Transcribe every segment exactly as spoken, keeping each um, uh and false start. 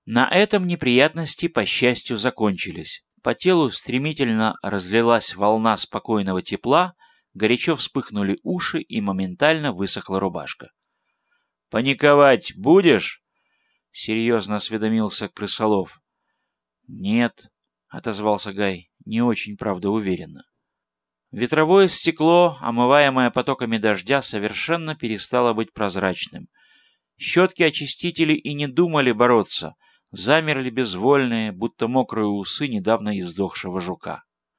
На этом неприятности, по счастью, закончились. По телу стремительно разлилась волна спокойного тепла, горячо вспыхнули уши и моментально высохла рубашка. «Паниковать будешь?» — серьезно осведомился Крысолов. «Нет», — отозвался Гай, не очень, правда, уверенно. Ветровое стекло, омываемое потоками дождя, совершенно перестало быть прозрачным. Щетки-очистители и не думали бороться, замерли безвольные, будто мокрые усы недавно издохшего жука.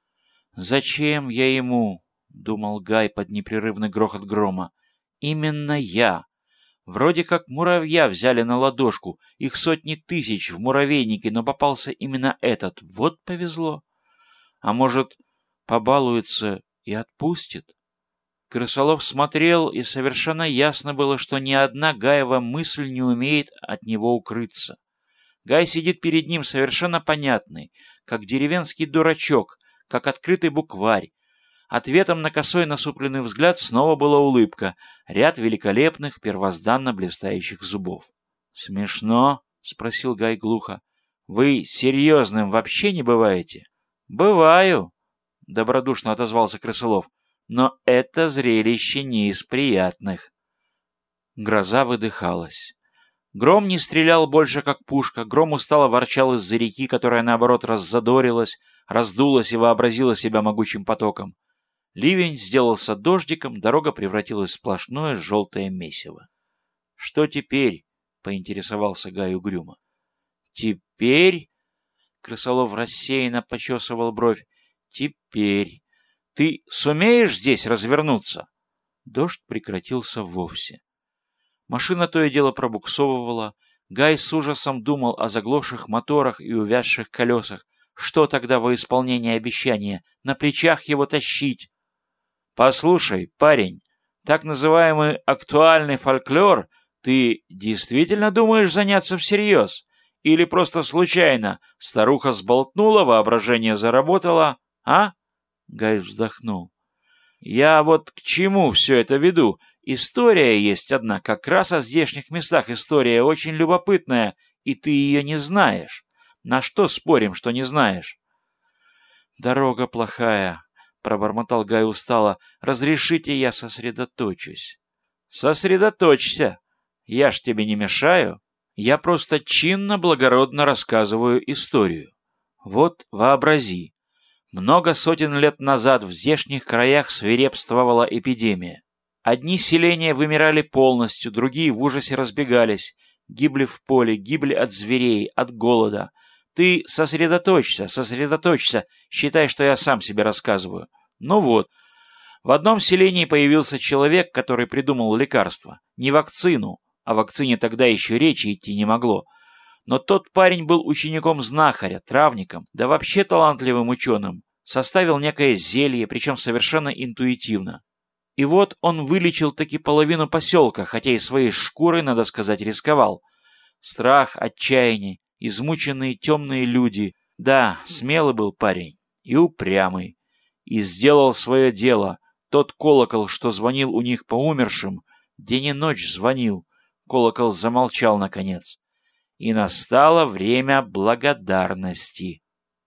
«Зачем я ему?» — думал Гай под непрерывный грохот грома. «Именно я! Вроде как муравья взяли на ладошку, их сотни тысяч в муравейнике, но попался именно этот. Вот повезло. А может, побалуется и отпустит?» Крысолов смотрел, и совершенно ясно было, что ни одна Гаева мысль не умеет от него укрыться. Гай сидит перед ним совершенно понятный, как деревенский дурачок, как открытый букварь. Ответом на косой насупленный взгляд снова была улыбка, ряд великолепных, первозданно блистающих зубов. «Смешно?» — спросил Гай глухо. «Вы серьезным вообще не бываете?» «Бываю», — добродушно отозвался Крысолов. «Но это зрелище не из приятных». Гроза выдыхалась. Гром не стрелял больше, как пушка. Гром устало ворчал из-за реки, которая, наоборот, раззадорилась, раздулась и вообразила себя могучим потоком. Ливень сделался дождиком, дорога превратилась в сплошное желтое месиво. «Что теперь?» — поинтересовался Гай угрюмо. «Теперь?» — Крысолов рассеянно почесывал бровь. «Теперь. Ты сумеешь здесь развернуться?» Дождь прекратился вовсе. Машина то и дело пробуксовывала. Гай с ужасом думал о заглохших моторах и увязших колесах. Что тогда во исполнение обещания? На плечах его тащить? «Послушай, парень, так называемый актуальный фольклор ты действительно думаешь заняться всерьез? Или просто случайно старуха сболтнула, воображение заработало, а?» Гай вздохнул. «Я вот к чему все это веду? История есть одна, как раз о здешних местах. История очень любопытная, и ты ее не знаешь. На что спорим, что не знаешь?» «Дорога плохая», — пробормотал Гай устало. «Разрешите, я сосредоточусь». «Сосредоточься. Я ж тебе не мешаю. Я просто чинно-благородно рассказываю историю. Вот вообрази. Много сотен лет назад в здешних краях свирепствовала эпидемия. Одни селения вымирали полностью, другие в ужасе разбегались, гибли в поле, гибли от зверей, от голода. Ты сосредоточься, сосредоточься, считай, что я сам себе рассказываю. Ну вот, в одном селении появился человек, который придумал лекарство. Не вакцину, о вакцине тогда еще речи идти не могло. Но тот парень был учеником знахаря, травником, да вообще талантливым ученым. Составил некое зелье, причем совершенно интуитивно. И вот он вылечил таки половину поселка, хотя и своей шкурой, надо сказать, рисковал. Страх, отчаяние, измученные темные люди. Да, смелый был парень и упрямый. И сделал свое дело. Тот колокол, что звонил у них по умершим, день и ночь звонил. Колокол замолчал наконец. И настало время благодарности.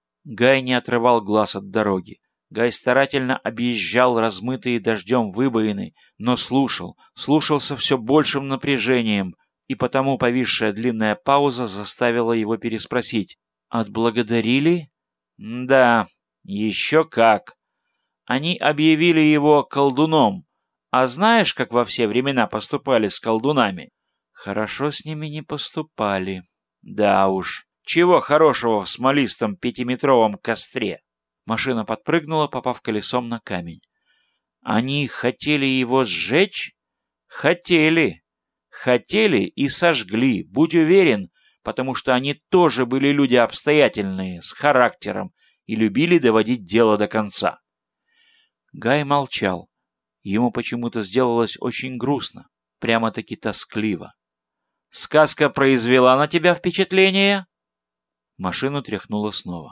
Гай не отрывал глаз от дороги. Гай старательно объезжал размытые дождем выбоины, но слушал, слушал со все большим напряжением, и потому повисшая длинная пауза заставила его переспросить. «Отблагодарили?» «Да, еще как. Они объявили его колдуном. А знаешь, как во все времена поступали с колдунами?» «Хорошо с ними не поступали». «Да уж. Чего хорошего в смолистом пятиметровом костре?» Машина подпрыгнула, попав колесом на камень. «Они хотели его сжечь?» «Хотели. Хотели и сожгли, будь уверен, потому что они тоже были люди обстоятельные, с характером, и любили доводить дело до конца». Гай молчал. Ему почему-то сделалось очень грустно, прямо-таки тоскливо. «Сказка произвела на тебя впечатление?» Машину тряхнуло снова.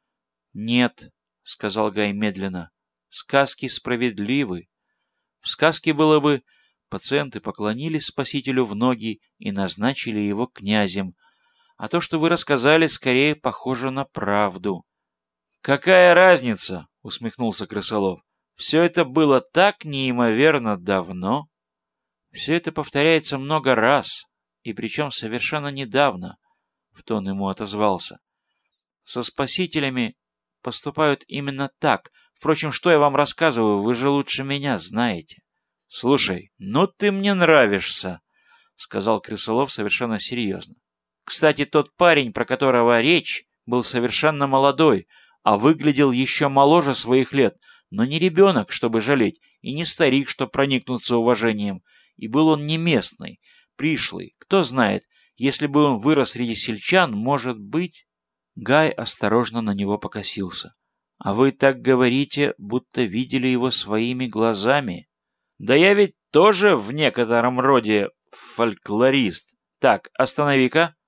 «Нет», — сказал Гай медленно, — «сказки справедливы. В сказке было бы, пациенты поклонились Спасителю в ноги и назначили его князем, А то, что вы рассказали, скорее похоже на правду». «Какая разница?» — усмехнулся Крысолов. «Все это было так неимоверно давно. Все это повторяется много раз, и причем совершенно недавно», — в тон ему отозвался. «Со спасителями поступают именно так. Впрочем, что я вам рассказываю, вы же лучше меня знаете». «Слушай, ну ты мне нравишься», — сказал Крысолов совершенно серьезно. «Кстати, тот парень, про которого речь, был совершенно молодой, а выглядел еще моложе своих лет, но не ребенок, чтобы жалеть, и не старик, чтобы проникнуться уважением. И был он не местный, пришлый. Кто знает, если бы он вырос среди сельчан, может быть...» Гай осторожно на него покосился. «А вы так говорите, будто видели его своими глазами». «Да я ведь тоже в некотором роде фольклорист. Так, останови-ка».